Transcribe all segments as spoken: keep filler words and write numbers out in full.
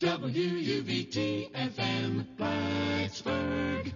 W U V T F M, Plattsburgh.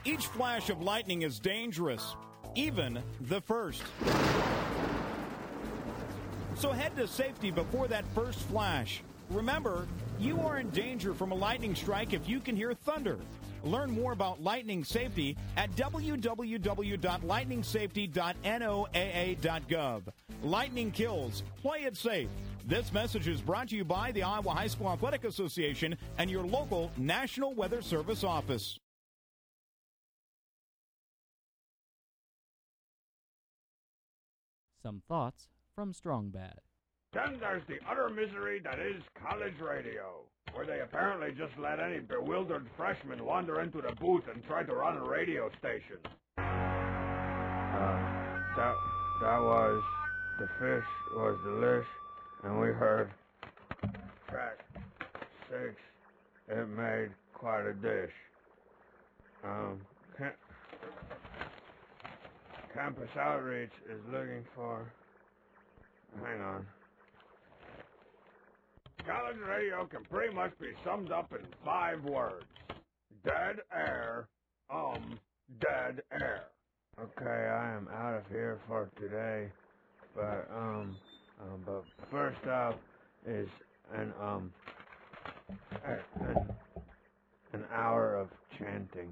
Each flash of lightning is dangerous, even the first. So head to safety before that first flash. Remember, you are in danger from a lightning strike if you can hear thunder. Learn more about lightning safety at w w w dot lightning safety dot n o a a dot gov. Lightning kills. Play it safe. This message is brought to you by the Iowa High School Athletic Association and your local National Weather Service office. Some thoughts from Strong Bad. Then there's the utter misery that is college radio, where they apparently just let any bewildered freshman wander into the booth and try to run a radio station. Uh, that, that was, the fish was delish, and we heard track six, it made quite a dish. Um, cam- Campus Outreach is looking for, hang on. College radio can pretty much be summed up in five words. Dead air, um, dead air. Okay, I am out of here for today, but, um, um but first up is an, um, an, an hour of chanting.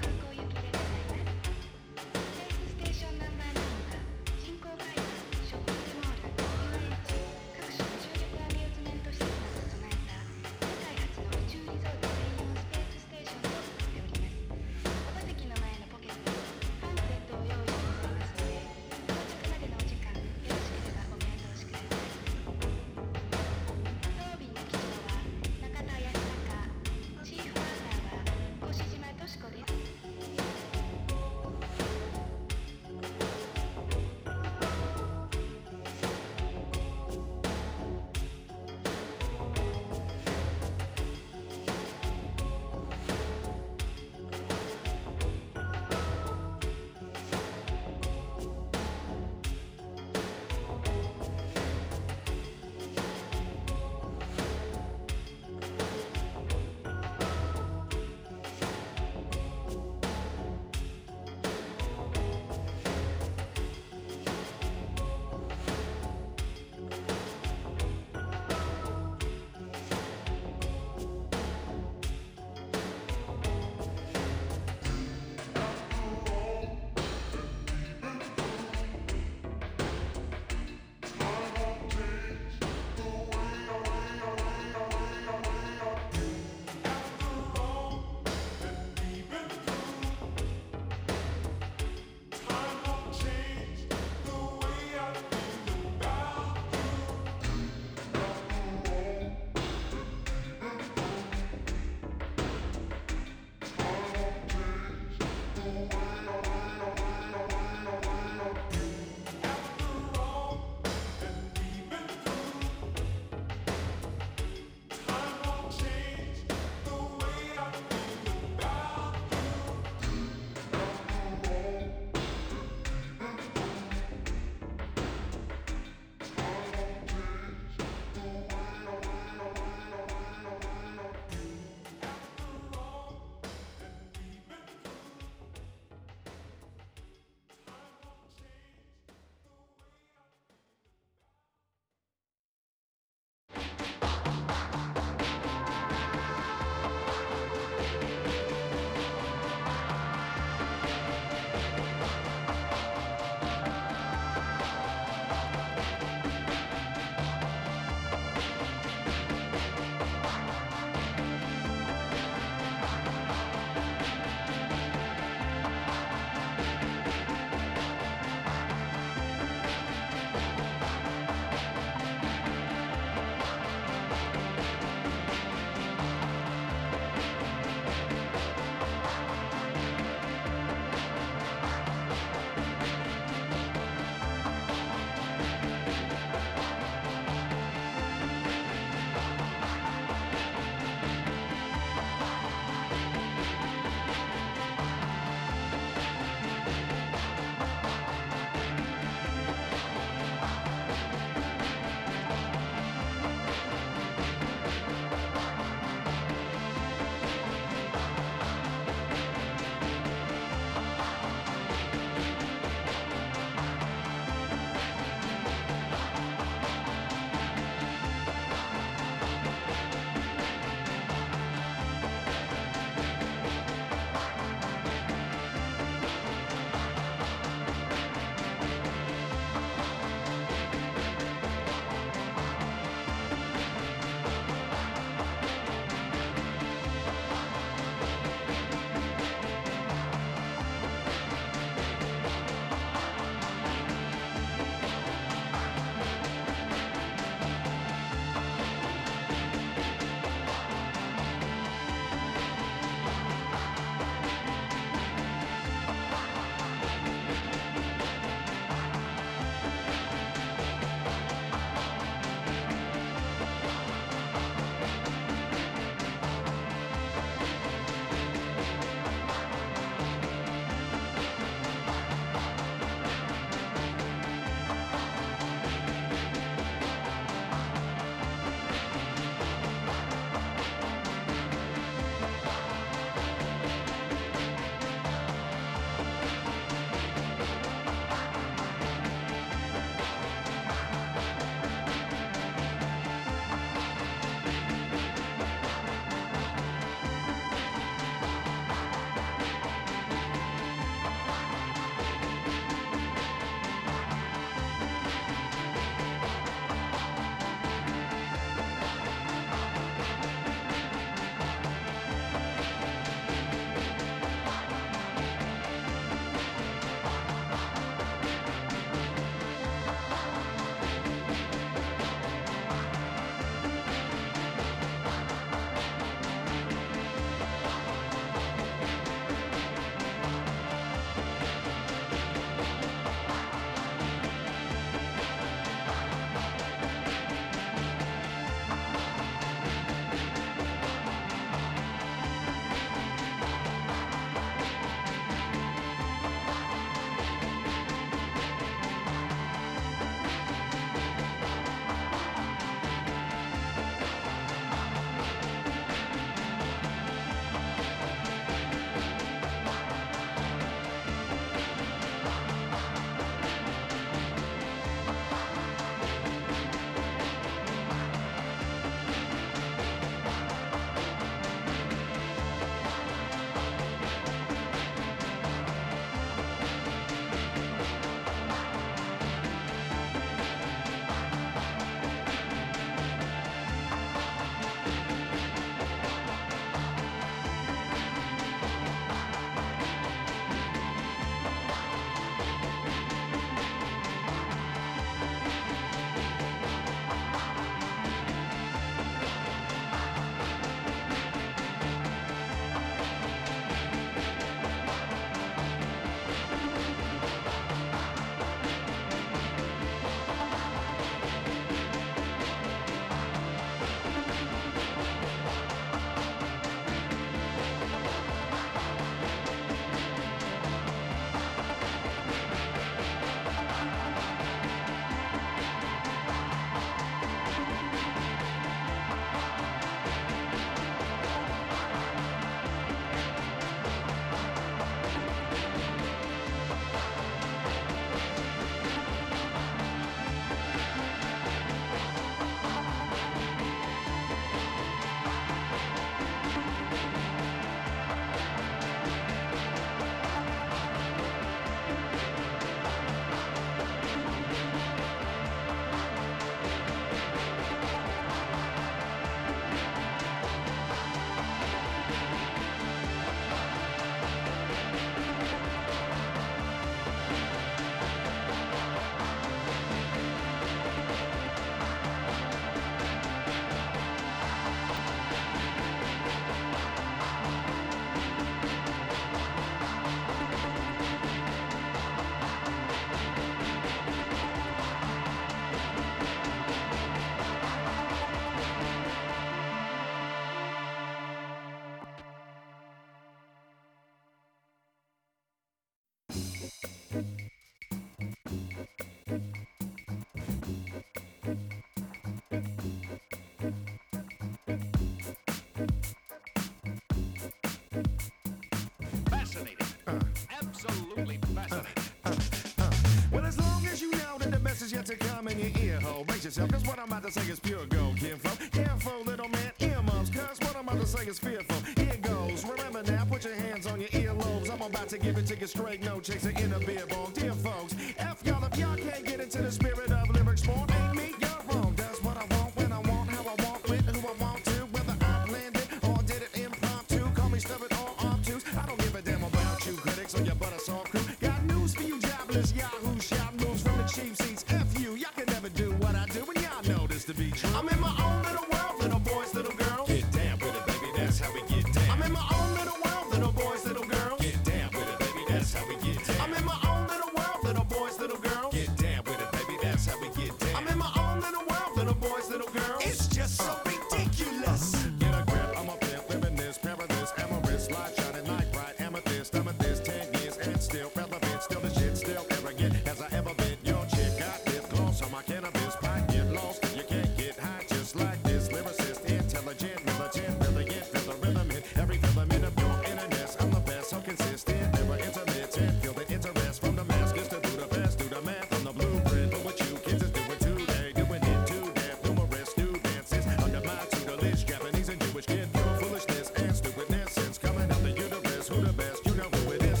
Absolutely fascinating. Well, as long as you know that the message yet to come in your ear hole, brace yourself, cause what I'm about to say is pure gold, kinfolk. Careful, little man, earmuffs, cause what I'm about to say is fearful. Here goes, remember now, put your hands on your earlobes. I'm about to give it to you straight, no chaser in a beer bong. Dear folks, F y'all, if y'all can't get into the spirit of lyrics born, ain't me, you're wrong. That's what I want, when I want, how I want, with who I want to, whether I planned it or did it impromptu. Call me stubborn or obtuse, I don't give a damn about you critics or your butter soft crew. Got news for you jobless yahoo shout moves from the cheap seats. F you, y'all can never do what I do, and y'all know this to be true. I'm in my own little world, little boys, little girls. Get down with it, baby, that's how we get down. I'm in my own little world, little boys, little girls. Get down with it, baby, that's how we get down. I'm in my own little world, little boys, little girls. Get down with it, baby, that's how we get down. I'm in my own little world, little boys, little girls. It's just so ridiculous. Get a grip, I'm a pimp, living this, paradise, amorous, light shining, night bright, amethyst, amethyst, ten years and still relevant, still the shit, still arrogant as I ever been. Your chick got lip gloss on my cannabis pipe, get lost, you can't get high just like this. Lyricist, intelligent, militant, brilliant, feel the rhythm in every filament of your internet. I'm the best, so consistent, never intermittent, feel the interest from the maskers to do the best, do the math on the blueprint. But what you kids is doing today, doing it too damn numerous students is under my tutelage, Japanese and Jewish kid, pure foolishness and stupidness since coming out the universe. Who the best? You know who it is.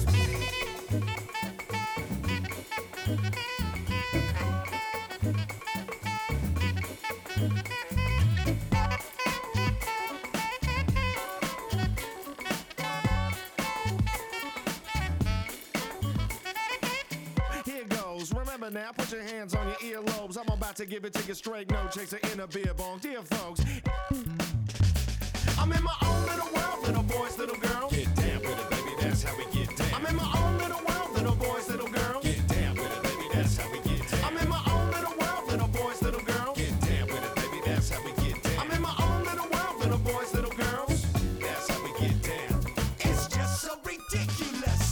Here goes, remember now, put your hands on your earlobes. I'm about to give it to you straight, no chaser in a beer bong. Dear folks, I'm in my own little world, little boys, little girls. Get down with it, baby, that's how we get down. I'm in my own little world, little boys, little girls. Get down with it, baby, that's how we get down. I'm in my own little world, little boys, little girls. Get down with it, baby, that's how we get down. I'm in my own little world, little boys, little girls. That's how we get down. It's just so ridiculous.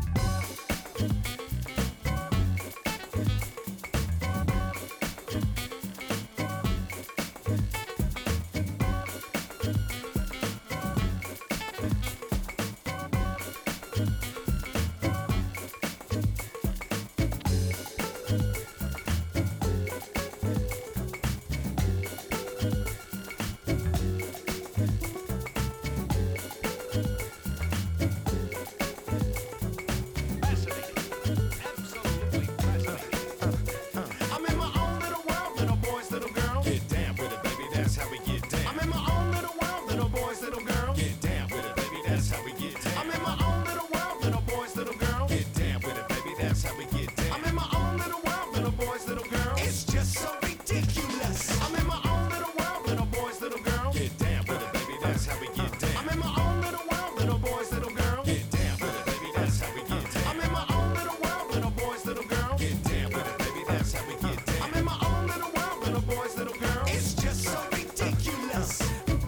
Fascinating. Absolutely fascinating. I'm in my own little world, little boys, little girls. Get down with it, baby, that's how we get down. I'm in my own little world, little boys, little girls. Get down with it, baby, that's how we get down. I'm in my own little world, little boys, little girls. Get down with it, baby, that's how we get down. I'm in my own little world, little boys, little girls. It's just so ridiculous. I'm in my own little world, little boys, little girls. Get down with it, baby, that's how we get down. I'm in my own little world, little boys, little girls. Get down with it, baby, that's how we get down. I'm in my own little world, little boys, little girls. Get down with it, baby, that's how we get down. I'm in my own little world, little boys, little girls. It's just so ridiculous.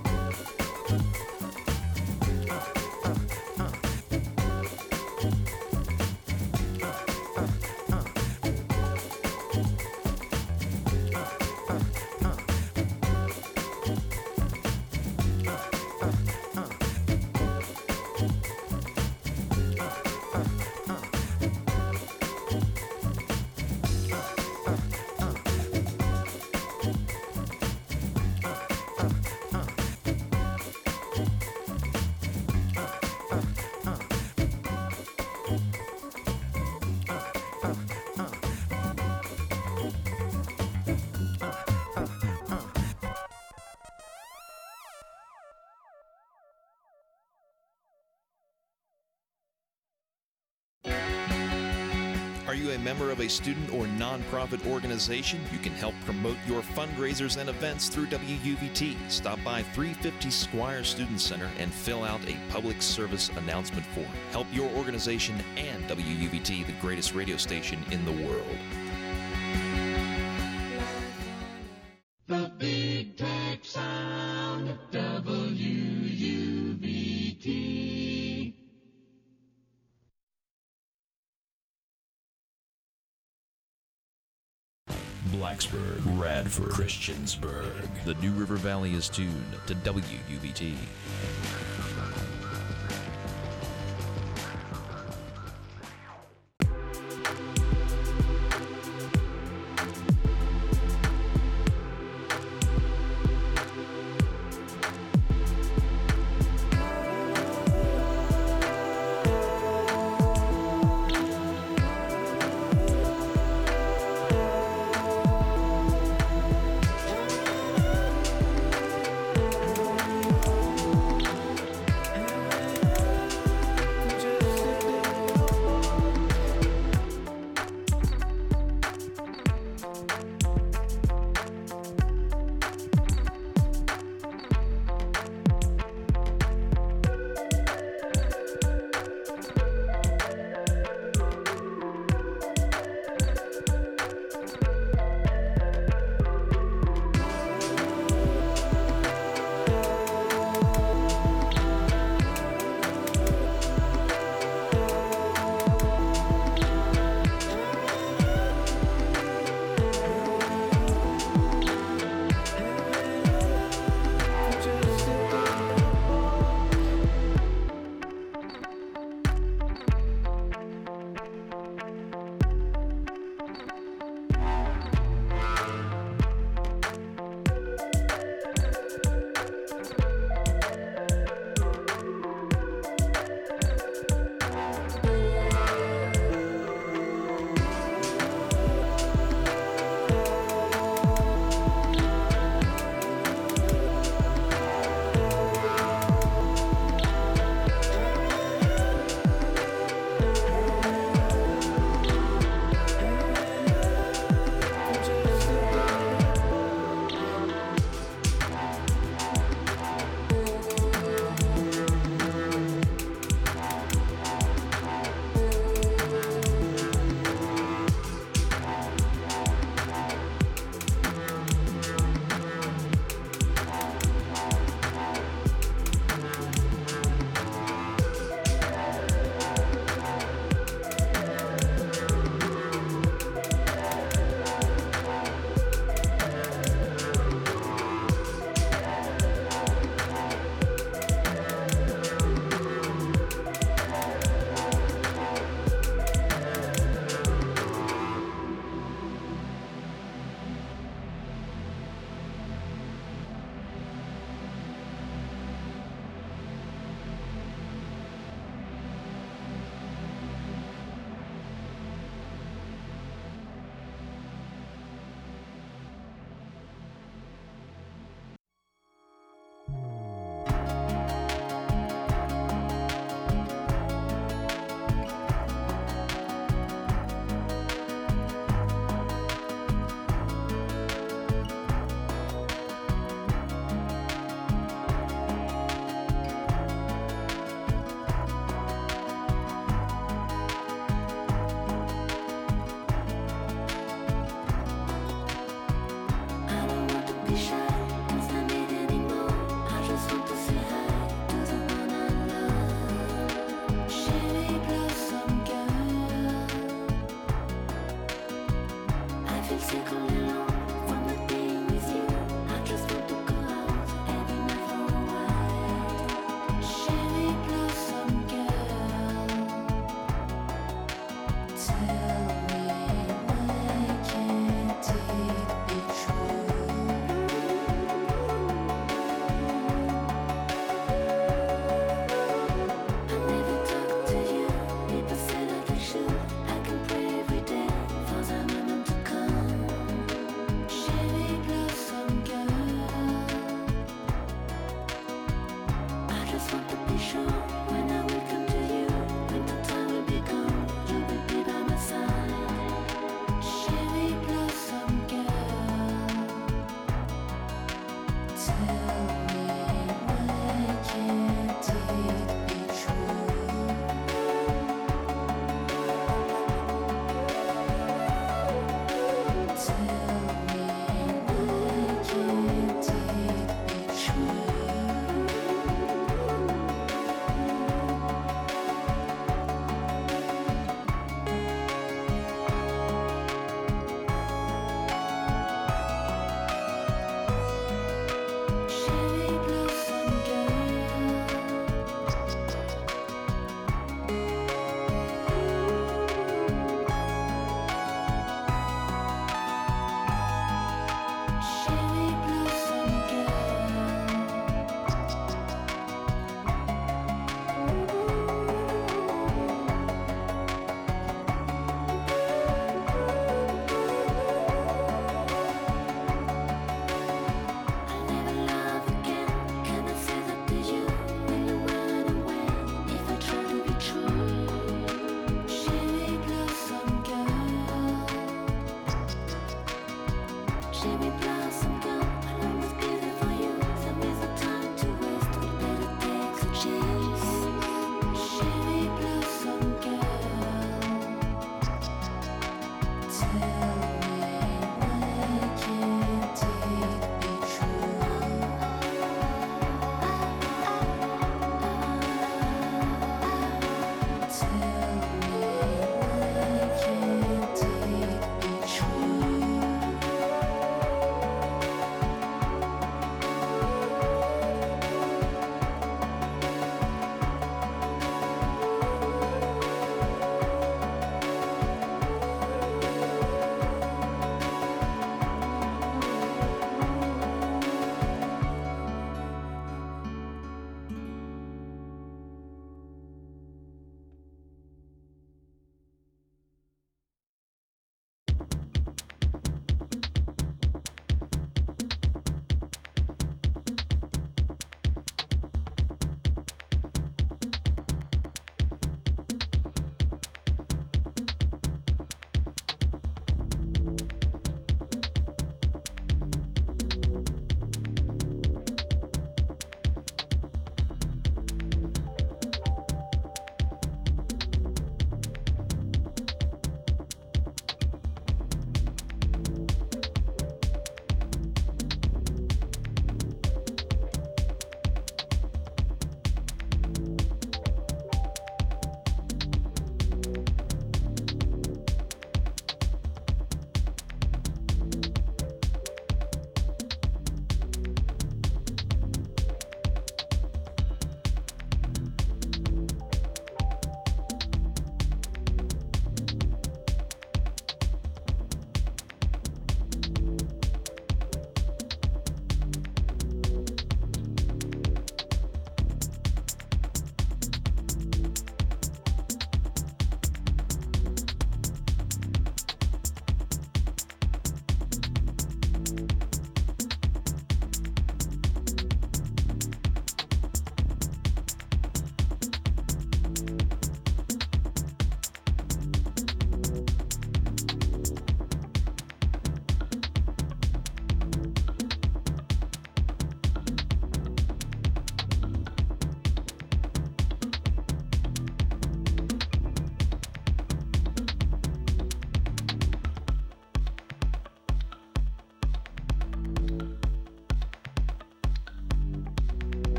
Are you a member of a student or nonprofit organization? You can help promote your fundraisers and events through W U V T. Stop by three fifty Squire Student Center and fill out a public service announcement form. Help your organization and W U V T, the greatest radio station in the world. The Big Tech Sound of W U V T. Blacksburg, Radford, Christiansburg. The New River Valley is tuned to W U V T.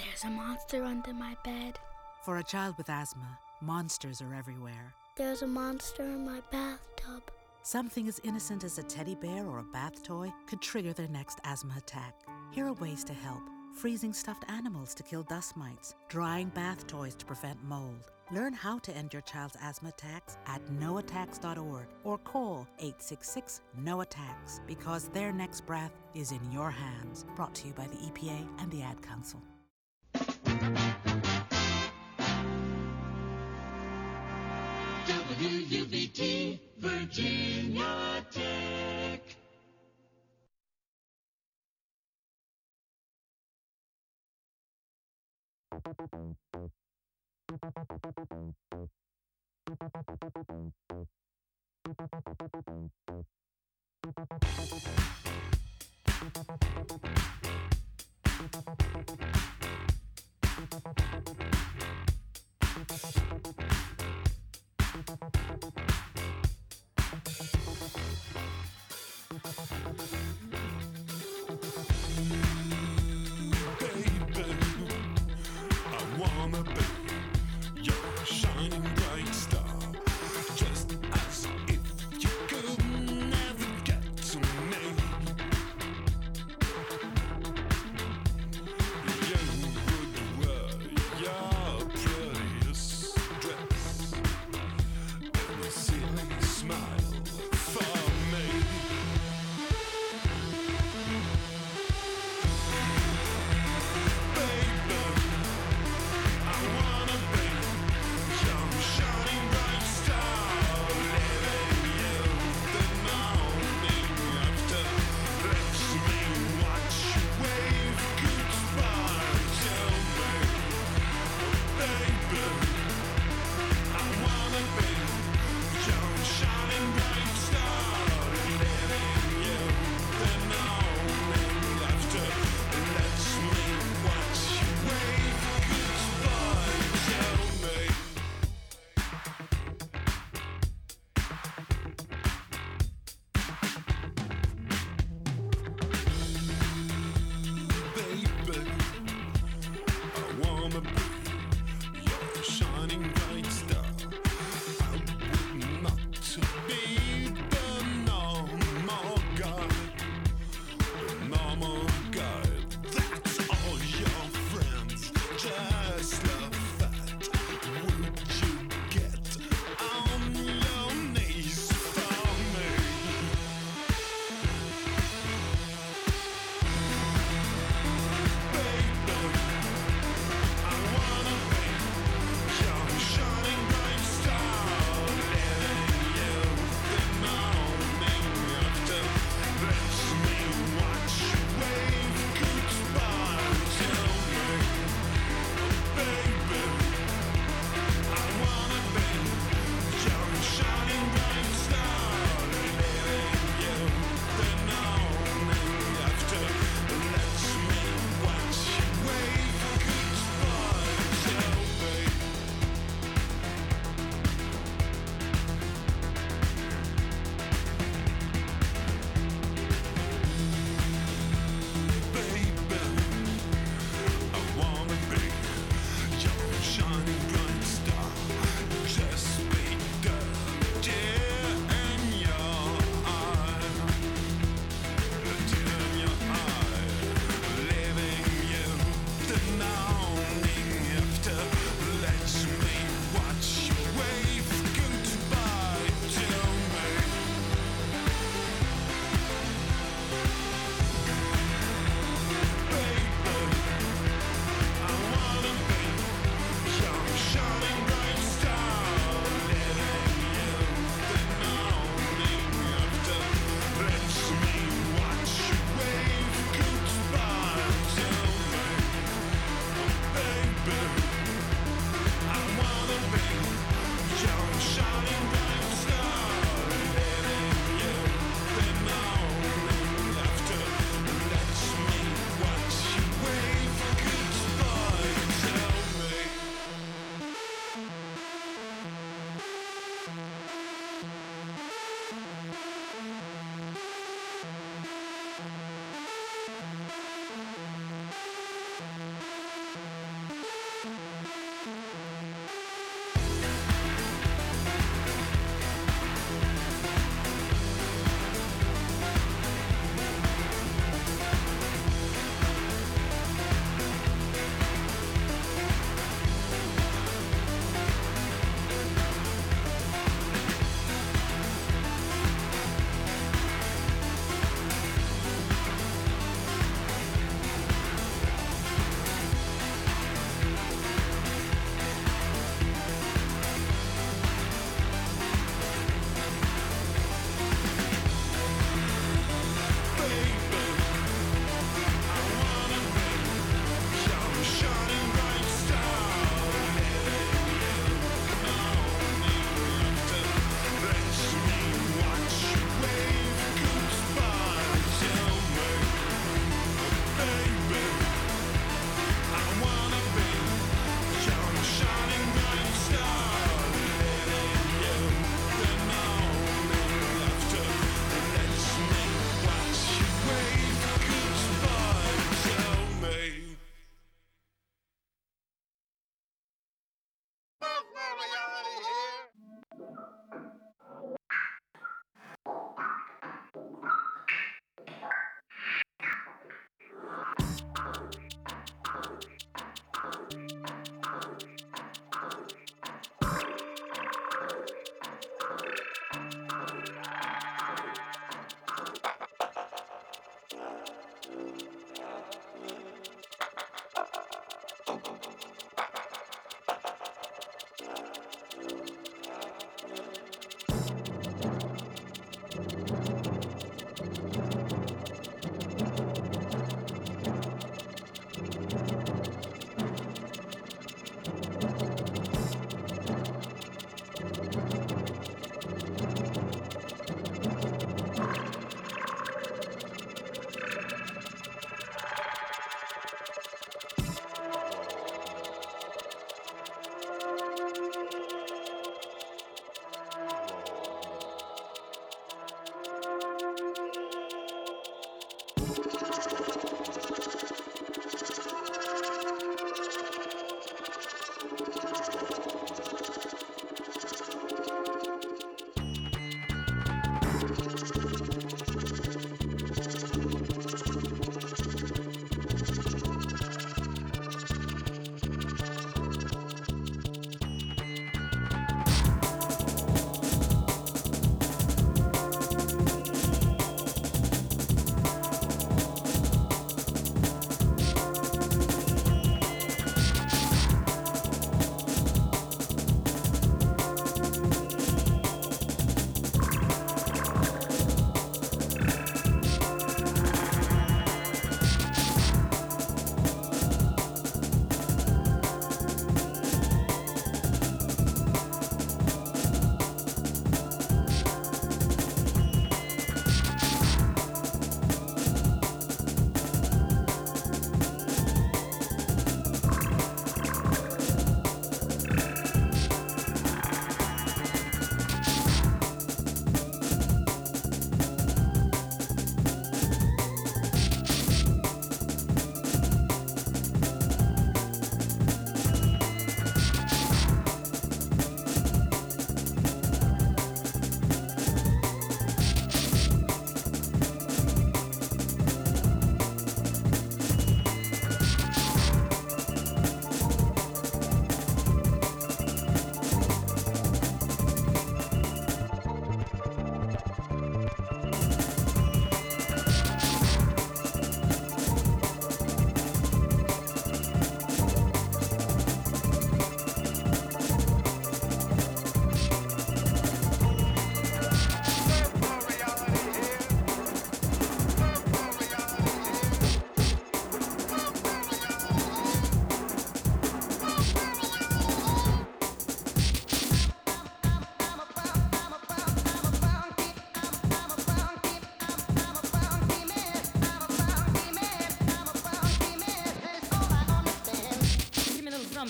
There's a monster under my bed. For a child with asthma, monsters are everywhere. There's a monster in my bathtub. Something as innocent as a teddy bear or a bath toy could trigger their next asthma attack. Here are ways to help. Freezing stuffed animals to kill dust mites. Drying bath toys to prevent mold. Learn how to end your child's asthma attacks at no attacks dot org or call eight six six, N O attacks because their next breath is in your hands. Brought to you by the E P A and the Ad Council. W U V T, Virginia Tech. Shining bright star, just as if you could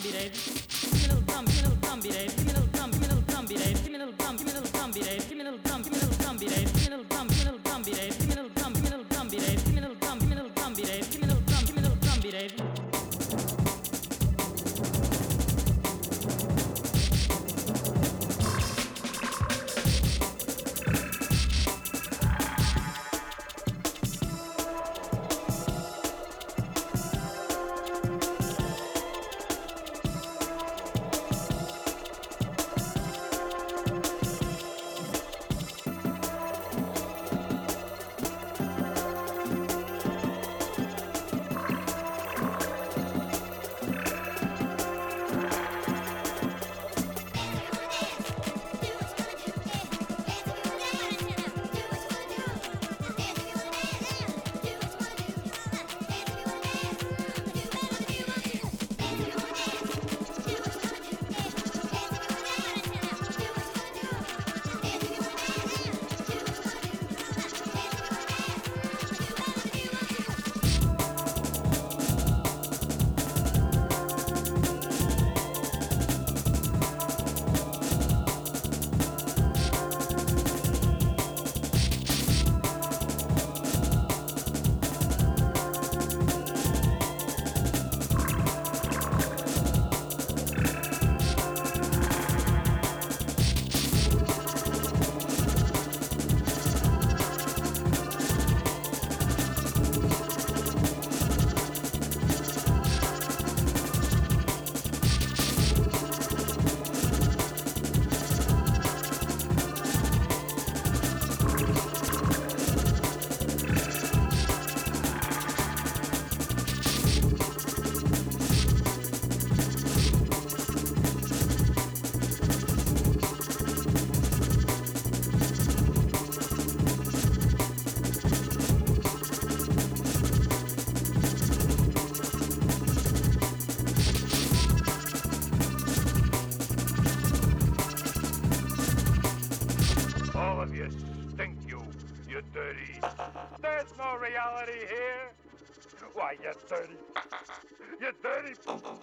Why, you're dirty. You're dirty.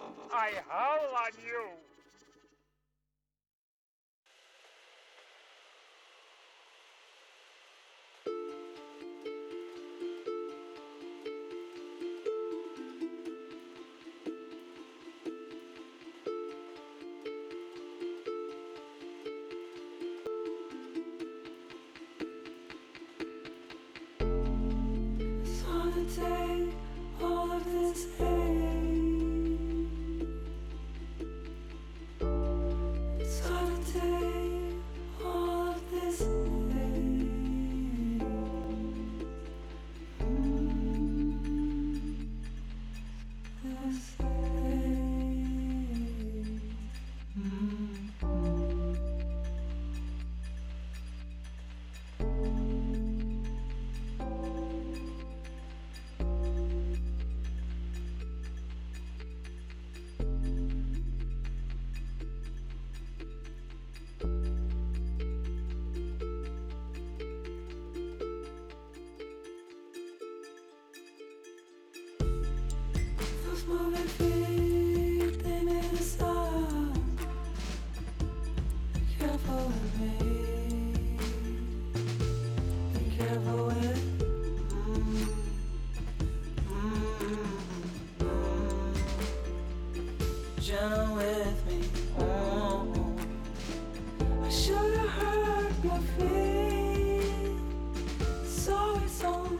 I howl on you. All of this hate, it's hard to take all of this hate. Mm, this hate. Mm. Moving feet, they made a stop. Be careful with me. Be careful with mm, mm, mm. Jenna with me. Oh, I should have heard your feet. So it's on.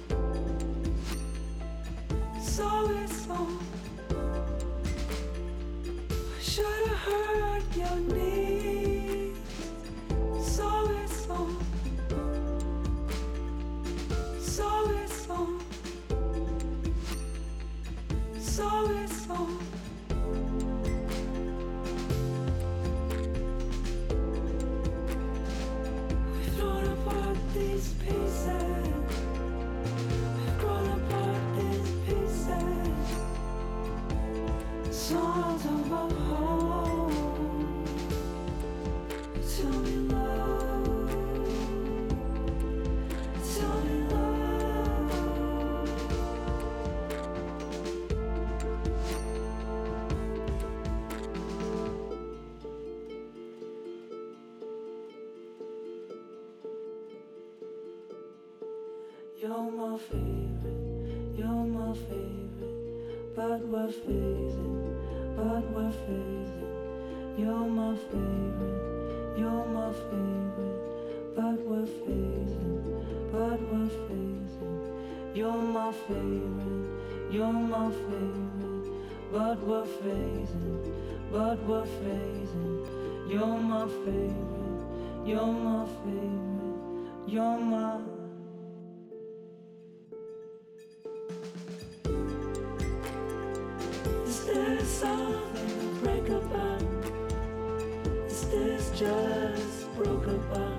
So it's on. I should have heard your knees. So it's on. So it's on. So it's on. We've thrown apart these pieces. We've grown apart these pieces. You're my favorite, you're my favorite, but we're fading, but we're fading. You're my favorite, you're my favorite, but we're fading, but we're fading. You're my favorite, you're my favorite, but we're fading, but we're fading. You're my favorite, you're my favorite, you're my. Is there something to break about? Is this just broke apart?